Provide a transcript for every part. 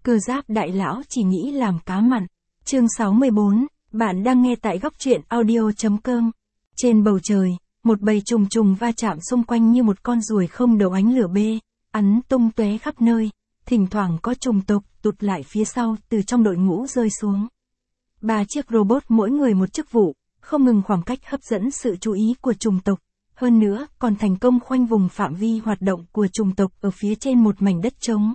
Cơ giáp đại lão chỉ nghĩ làm cá mặn. Chương 64, bạn đang nghe tại góc truyện audio.com. Trên bầu trời, một bầy trùng trùng va chạm xung quanh như một con ruồi không đầu ánh lửa bê, ắn tung tóe khắp nơi, thỉnh thoảng có trùng tộc tụt lại phía sau từ trong đội ngũ rơi xuống. 3 chiếc robot mỗi người một chức vụ, không ngừng khoảng cách hấp dẫn sự chú ý của trùng tộc, hơn nữa còn thành công khoanh vùng phạm vi hoạt động của trùng tộc ở phía trên một mảnh đất trống.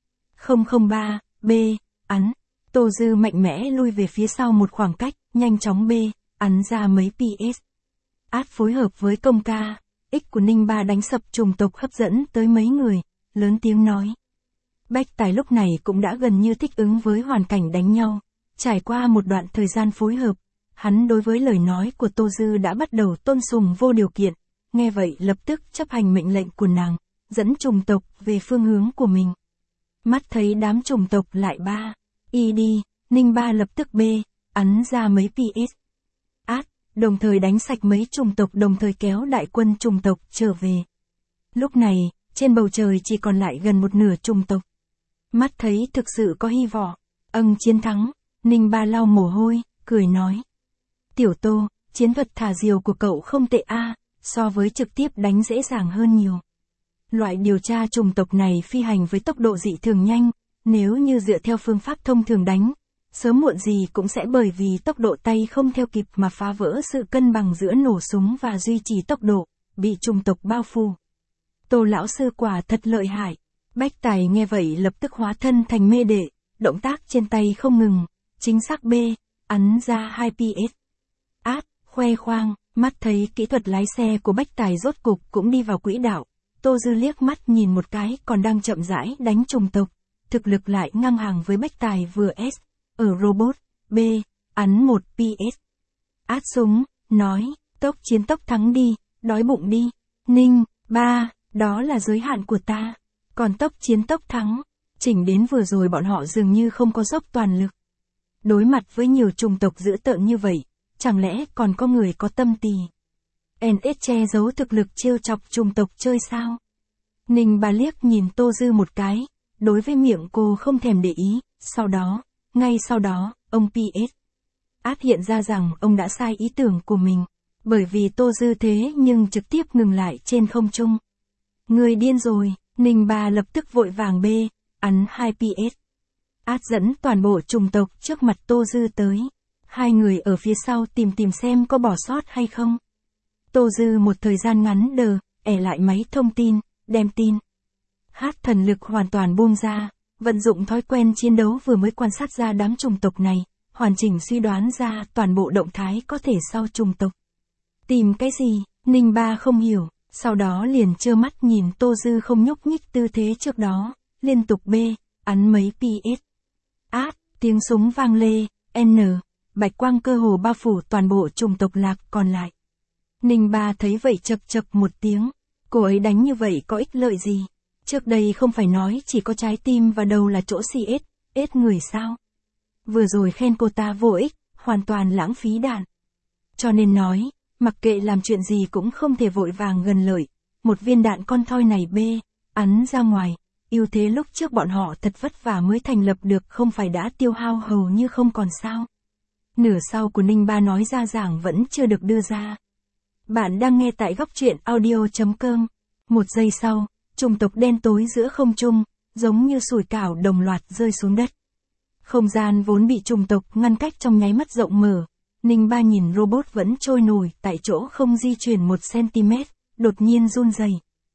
003, B, ắn. Tô Dư mạnh mẽ lui về phía sau một khoảng cách, nhanh chóng B, ắn ra mấy PS. Át phối hợp với công ca, X của Ninh Ba đánh sập trùng tộc hấp dẫn tới mấy người, lớn tiếng nói. Bách Tài lúc này cũng đã gần như thích ứng với hoàn cảnh đánh nhau, trải qua một đoạn thời gian phối hợp, hắn đối với lời nói của Tô Dư đã bắt đầu tôn sùng vô điều kiện, nghe vậy lập tức chấp hành mệnh lệnh của nàng, dẫn trùng tộc về phương hướng của mình. Mắt thấy đám trùng tộc lại đi, Ninh Ba lập tức B, ắn ra mấy PS. Át, đồng thời đánh sạch mấy trùng tộc đồng thời kéo đại quân trùng tộc trở về. Lúc này, trên bầu trời chỉ còn lại gần một nửa trùng tộc. Mắt thấy thực sự có hy vọng, chiến thắng, Ninh Ba lau mồ hôi, cười nói. Tiểu Tô, chiến thuật thả diều của cậu không tệ a, so với trực tiếp đánh dễ dàng hơn nhiều. Loại điều tra trùng tộc này phi hành với tốc độ dị thường nhanh, nếu như dựa theo phương pháp thông thường đánh, sớm muộn gì cũng sẽ bởi vì tốc độ tay không theo kịp mà phá vỡ sự cân bằng giữa nổ súng và duy trì tốc độ, bị trùng tộc bao phủ. Tô lão sư quả thật lợi hại. Bách Tài nghe vậy lập tức hóa thân thành mê đệ, động tác trên tay không ngừng, chính xác B, ắn ra 2 PS. Át, khoe khoang, mắt thấy kỹ thuật lái xe của Bách Tài rốt cục cũng đi vào quỹ đạo. Tô Dư liếc mắt nhìn một cái còn đang chậm rãi đánh trùng tộc, thực lực lại ngang hàng với Bách Tài vừa S, ở robot, B, ắn 1 PS. Át súng, nói, tốc chiến tốc thắng đi, đói bụng đi, Ninh, Ba, đó là giới hạn của ta, còn tốc chiến tốc thắng, chỉnh đến vừa rồi bọn họ dường như không có dốc toàn lực. Đối mặt với nhiều trùng tộc dữ tợn như vậy, chẳng lẽ còn có người có tâm tì. NS che giấu thực lực trêu chọc trùng tộc chơi sao? Ninh Ba liếc nhìn Tô Dư một cái, đối với miệng cô không thèm để ý, ngay sau đó, ông PS. Át hiện ra rằng ông đã sai ý tưởng của mình, bởi vì Tô Dư thế nhưng trực tiếp ngừng lại trên không trung. Người điên rồi, Ninh Ba lập tức vội vàng B, ắn 2 PS. Át dẫn toàn bộ trùng tộc trước mặt Tô Dư tới. Hai người ở phía sau tìm xem có bỏ sót hay không. Tô Dư một thời gian ngắn lại máy thông tin, đem tin. Hát thần lực hoàn toàn buông ra, vận dụng thói quen chiến đấu vừa mới quan sát ra đám trùng tộc này, hoàn chỉnh suy đoán ra toàn bộ động thái có thể sau trùng tộc. Tìm cái gì, Ninh Ba không hiểu, sau đó liền trơ mắt nhìn Tô Dư không nhúc nhích tư thế trước đó, liên tục B, ắn mấy PS. Át, tiếng súng vang lê, bạch quang cơ hồ bao phủ toàn bộ trùng tộc lạc còn lại. Ninh Ba thấy vậy chậc một tiếng, cô ấy đánh như vậy có ích lợi gì? Trước đây không phải nói chỉ có trái tim và đầu là chỗ CS người sao? Vừa rồi khen cô ta vô ích, hoàn toàn lãng phí đạn. Cho nên nói, mặc kệ làm chuyện gì cũng không thể vội vàng gần lợi, một viên đạn con thoi này B, ắn ra ngoài, ưu thế lúc trước bọn họ thật vất vả mới thành lập được không phải đã tiêu hao hầu như không còn sao. Nửa sau của Ninh Ba nói ra giảng vẫn chưa được đưa ra. Bạn đang nghe tại góc truyện audio.com. Một giây sau, trùng tộc đen tối giữa không trung, giống như sủi cảo đồng loạt rơi xuống đất. Không gian vốn bị trùng tộc ngăn cách trong nháy mắt rộng mở. Ninh Ba nhìn robot vẫn trôi nổi tại chỗ không di chuyển 1 cm, đột nhiên run rẩy.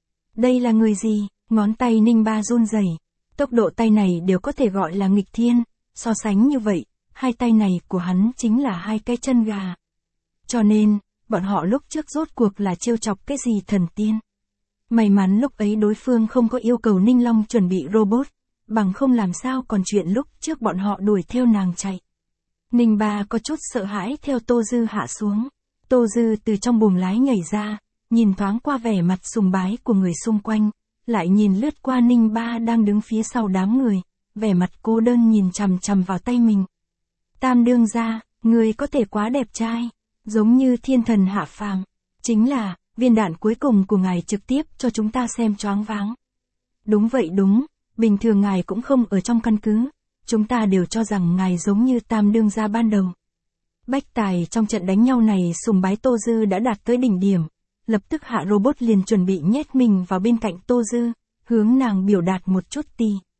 Đây là người gì? Ngón tay Ninh Ba run rẩy. Tốc độ tay này đều có thể gọi là nghịch thiên, so sánh như vậy, hai tay này của hắn chính là hai cái chân gà. Cho nên, bọn họ lúc trước rốt cuộc là trêu chọc cái gì thần tiên. May mắn lúc ấy đối phương không có yêu cầu Ninh Long chuẩn bị robot, bằng không làm sao còn chuyện lúc trước bọn họ đuổi theo nàng chạy. Ninh Ba có chút sợ hãi theo Tô Dư hạ xuống. Tô Dư từ trong buồng lái nhảy ra, nhìn thoáng qua vẻ mặt sùng bái của người xung quanh, lại nhìn lướt qua Ninh Ba đang đứng phía sau đám người, vẻ mặt cô đơn nhìn chằm chằm vào tay mình. Tam đương gia, người có thể quá đẹp trai, giống như thiên thần hạ phàm. Chính là, viên đạn cuối cùng của ngài trực tiếp cho chúng ta xem choáng váng. Đúng vậy đúng, bình thường ngài cũng không ở trong căn cứ. chúng ta đều cho rằng ngài giống như Tam đương gia ban đầu. Bách Tài trong trận đánh nhau này sùng bái Tô Dư đã đạt tới đỉnh điểm, lập tức hạ robot liền chuẩn bị nhét mình vào bên cạnh Tô Dư, hướng nàng biểu đạt một chút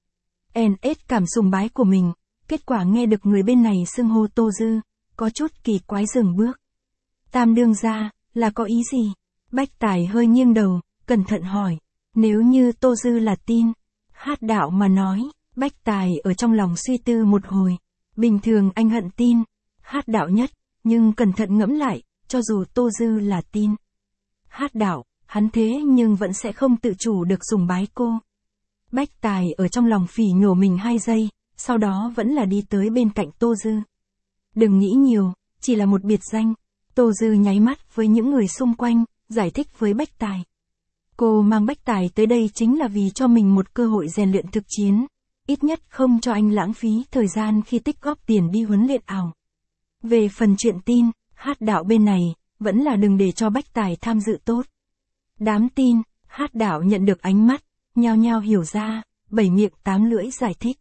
NS cảm sùng bái của mình, kết quả nghe được người bên này xưng hô Tô Dư, có chút kỳ quái dừng bước. Tam đương gia, là có ý gì? Bách Tài hơi nghiêng đầu, cẩn thận hỏi, nếu như Tô Dư là tin, Hát đạo mà nói, Bách Tài ở trong lòng suy tư một hồi, bình thường anh hận tin, Hát đạo nhất, nhưng cẩn thận ngẫm lại, cho dù Tô Dư là tin, Hát đạo, hắn thế nhưng vẫn sẽ không tự chủ được sùng bái cô. Bách Tài ở trong lòng phỉ nhổ mình 2 giây, sau đó vẫn là đi tới bên cạnh Tô Dư. Đừng nghĩ nhiều, chỉ là một biệt danh. Tô Dư nháy mắt với những người xung quanh, giải thích với Bách Tài. Cô mang Bách Tài tới đây chính là vì cho mình một cơ hội rèn luyện thực chiến, ít nhất không cho anh lãng phí thời gian khi tích góp tiền đi huấn luyện ảo. Về phần chuyện tin, Hát đạo bên này, vẫn là đừng để cho Bách Tài tham dự tốt. Đám tin, Hát đạo nhận được ánh mắt, nhao nhao hiểu ra, 7 miệng 8 lưỡi giải thích.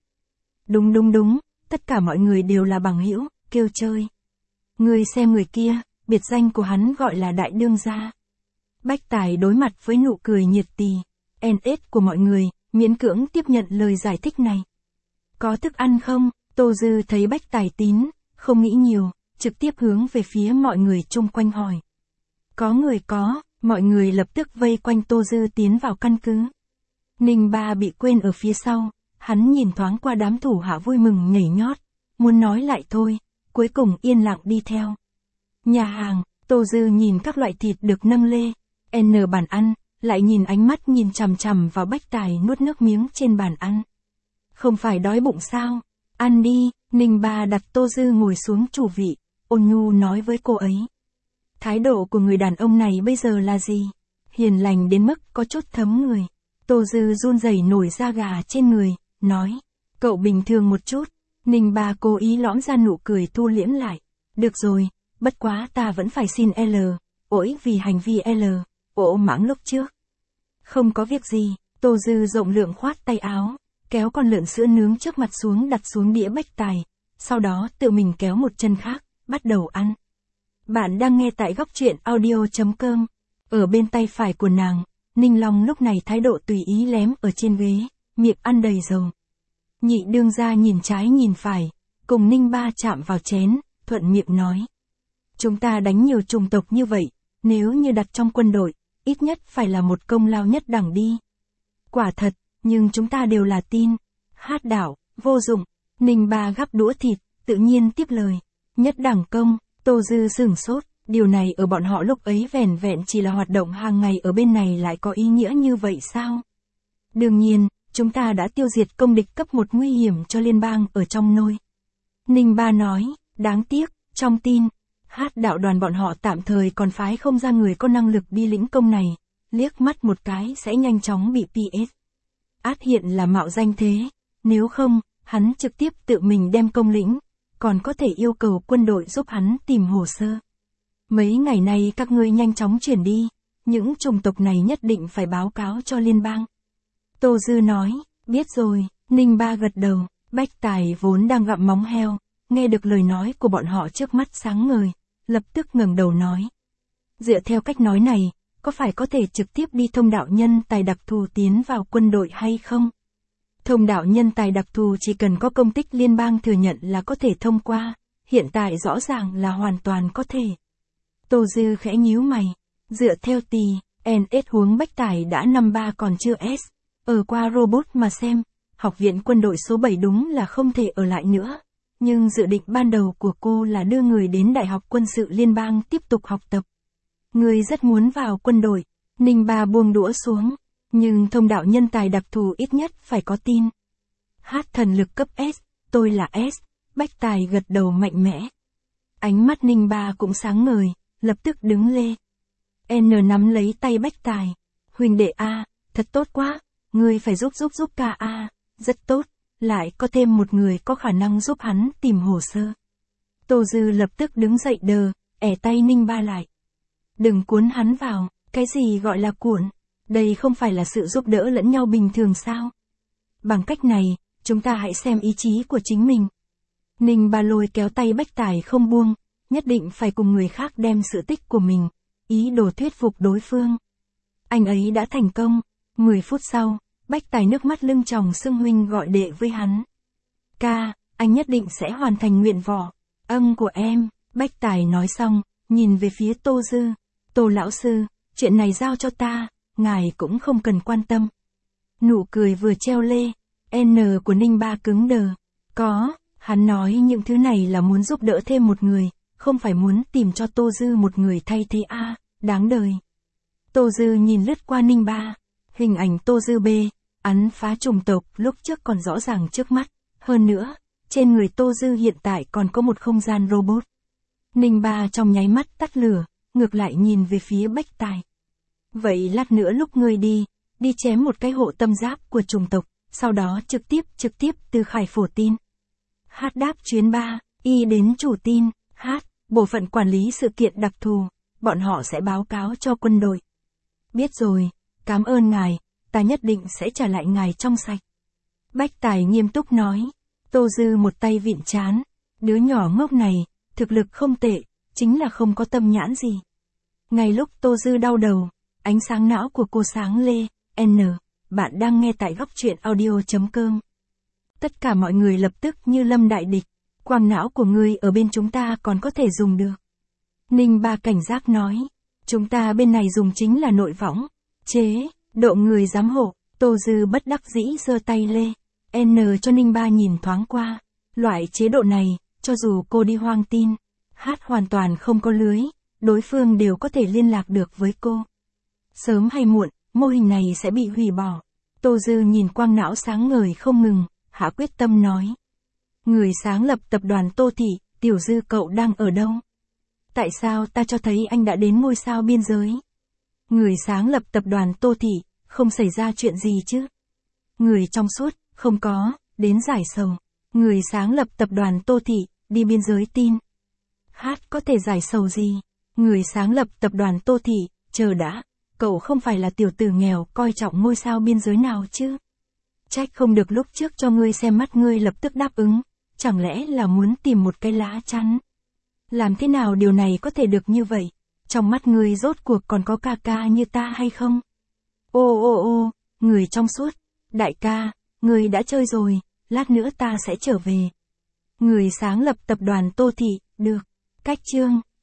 Đúng, tất cả mọi người đều là bằng hữu, kêu chơi. Người xem người kia, biệt danh của hắn gọi là đại đương gia. Bách Tài đối mặt với nụ cười nhiệt tì, NS của mọi người, miễn cưỡng tiếp nhận lời giải thích này. Có thức ăn không? Tô Dư thấy Bách Tài tín, không nghĩ nhiều, trực tiếp hướng về phía mọi người chung quanh hỏi. Có người có, mọi người lập tức vây quanh Tô Dư tiến vào căn cứ. Ninh Ba bị quên ở phía sau, hắn nhìn thoáng qua đám thủ hạ vui mừng nhảy nhót, muốn nói lại thôi, cuối cùng yên lặng đi theo. Nhà hàng, Tô Dư nhìn các loại thịt được nâng lê, bàn ăn, lại nhìn ánh mắt nhìn chằm chằm vào Bách Tài nuốt nước miếng trên bàn ăn. Không phải đói bụng sao? Ăn đi, Ninh Ba đặt Tô Dư ngồi xuống chủ vị, ôn nhu nói với cô ấy. Thái độ của người đàn ông này bây giờ là gì? Hiền lành đến mức có chút thấm người. Tô Dư run rẩy nổi da gà trên người, nói. Cậu bình thường một chút. Ninh Ba cố ý lõm ra nụ cười thu liễm lại. Được rồi, bất quá ta vẫn phải xin ỗi vì hành vi mãng lúc trước. Không có việc gì, Tô Dư rộng lượng khoát tay áo, kéo con lợn sữa nướng trước mặt xuống đặt xuống đĩa Bách Tài, sau đó tự mình kéo một chân khác, bắt đầu ăn. Bạn đang nghe tại góc truyện audio.com. Ở bên tay phải của nàng, Ninh Long lúc này thái độ tùy ý lém ở trên ghế, miệng ăn đầy dầu. Nhị đương gia nhìn trái nhìn phải, cùng Ninh Ba chạm vào chén, thuận miệng nói. Chúng ta đánh nhiều chủng tộc như vậy, nếu như đặt trong quân đội, ít nhất phải là một công lao nhất đẳng đi. Quả thật, nhưng chúng ta đều là tin. Hát đạo, vô dụng. Ninh Ba gắp đũa thịt, tự nhiên tiếp lời. Nhất đẳng công, Tô Dư sửng sốt, điều này ở bọn họ lúc ấy vẻn vẹn chỉ là hoạt động hàng ngày ở bên này lại có ý nghĩa như vậy sao? Đương nhiên, chúng ta đã tiêu diệt công địch cấp 1 nguy hiểm cho liên bang ở trong nôi. Ninh Ba nói, đáng tiếc, trong tin, Hát đạo đoàn bọn họ tạm thời còn phái không ra người có năng lực đi lĩnh công này, liếc mắt một cái sẽ nhanh chóng bị PS. Át hiện là mạo danh thế, nếu không, hắn trực tiếp tự mình đem công lĩnh, còn có thể yêu cầu quân đội giúp hắn tìm hồ sơ. Mấy ngày nay các ngươi nhanh chóng chuyển đi, những chủng tộc này nhất định phải báo cáo cho liên bang. Tô Dư nói, biết rồi, Ninh Ba gật đầu, Bách Tài vốn đang gặm móng heo, nghe được lời nói của bọn họ trước mắt sáng ngời, lập tức ngẩng đầu nói. Dựa theo cách nói này, có phải có thể trực tiếp đi thông đạo nhân tài đặc thù tiến vào quân đội hay không? Thông đạo nhân tài đặc thù chỉ cần có công tích liên bang thừa nhận là có thể thông qua, hiện tại rõ ràng là hoàn toàn có thể. Tô Dư khẽ nhíu mày, dựa theo NS huống Bách Tài đã 53 còn chưa S, ở qua robot mà xem, học viện quân đội số 7 đúng là không thể ở lại nữa. Nhưng dự định ban đầu của cô là đưa người đến Đại học Quân sự Liên bang tiếp tục học tập. Người rất muốn vào quân đội, Ninh Ba buông đũa xuống, nhưng thông đạo nhân tài đặc thù ít nhất phải có tin. Hát thần lực cấp S, tôi là S, Bách Tài gật đầu mạnh mẽ. Ánh mắt Ninh Ba cũng sáng ngời, lập tức đứng lê. Nắm lấy tay Bách Tài, huynh đệ A, thật tốt quá, ngươi phải giúp ca A, rất tốt. Lại có thêm một người có khả năng giúp hắn tìm hồ sơ. Tô Dư lập tức đứng dậy ẻ tay Ninh Ba lại. Đừng cuốn hắn vào, cái gì gọi là cuộn, đây không phải là sự giúp đỡ lẫn nhau bình thường sao? Bằng cách này, chúng ta hãy xem ý chí của chính mình. Ninh Ba lôi kéo tay Bách Tài không buông, nhất định phải cùng người khác đem sự tích của mình, ý đồ thuyết phục đối phương. Anh ấy đã thành công. 10 phút sau, Bách Tài nước mắt lưng tròng xưng huynh gọi đệ với hắn. Ca, anh nhất định sẽ hoàn thành nguyện vọng âm của em. Bách Tài nói xong, nhìn về phía Tô Dư. Tô lão sư, chuyện này giao cho ta, ngài cũng không cần quan tâm. Nụ cười vừa treo lê, N của Ninh Ba cứng đờ. Có, hắn nói những thứ này là muốn giúp đỡ thêm một người, không phải muốn tìm cho Tô Dư một người thay thế a, đáng đời. Tô Dư nhìn lướt qua Ninh Ba, hình ảnh Tô Dư bê, ấn phá chủng tộc lúc trước còn rõ ràng trước mắt, hơn nữa, trên người Tô Dư hiện tại còn có một không gian robot. Ninh Ba trong nháy mắt tắt lửa, ngược lại nhìn về phía Bách Tài. Vậy lát nữa lúc ngươi đi chém một cái hộ tâm giáp của chủng tộc, sau đó trực tiếp từ Khải Phổ tin. H đáp chuyến 3, Y đến chủ tin, H, bộ phận quản lý sự kiện đặc thù, bọn họ sẽ báo cáo cho quân đội. Biết rồi, cảm ơn ngài, ta nhất định sẽ trả lại ngài trong sạch. Bách Tài nghiêm túc nói. Tô Dư một tay vịn trán, đứa nhỏ ngốc này, thực lực không tệ, chính là không có tâm nhãn gì. Ngay lúc Tô Dư đau đầu, ánh sáng não của cô sáng lê, N, bạn đang nghe tại góc truyện audio.com. Tất cả mọi người lập tức như lâm đại địch, quang não của ngươi ở bên chúng ta còn có thể dùng được. Ninh Ba cảnh giác nói, chúng ta bên này dùng chính là nội võng, chế, độ người giám hộ. Tô Dư bất đắc dĩ giơ tay lê, N cho Ninh Ba nhìn thoáng qua, loại chế độ này, cho dù cô đi hoang tin, hát hoàn toàn không có lưới, đối phương đều có thể liên lạc được với cô. Sớm hay muộn, mô hình này sẽ bị hủy bỏ. Tô Dư nhìn quang não sáng ngời không ngừng, hạ quyết tâm nói. Người sáng lập tập đoàn Tô Thị, Tiểu Dư cậu đang ở đâu? Tại sao ta cho thấy anh đã đến ngôi sao biên giới? Người sáng lập tập đoàn Tô Thị, không xảy ra chuyện gì chứ? Người trong suốt, không có, đến giải sầu. Người sáng lập tập đoàn Tô Thị, đi biên giới tin. Hát có thể giải sầu gì? Người sáng lập tập đoàn Tô Thị, chờ đã, cậu không phải là tiểu tử nghèo coi trọng ngôi sao biên giới nào chứ? Trách không được lúc trước cho ngươi xem mắt ngươi lập tức đáp ứng, chẳng lẽ là muốn tìm một cái lá chắn? Làm thế nào điều này có thể được như vậy? Trong mắt ngươi rốt cuộc còn có ca như ta hay không? Ô, người trong suốt, đại ca, ngươi đã chơi rồi, lát nữa ta sẽ trở về. Người sáng lập tập đoàn Tô Thị, được, cách chương.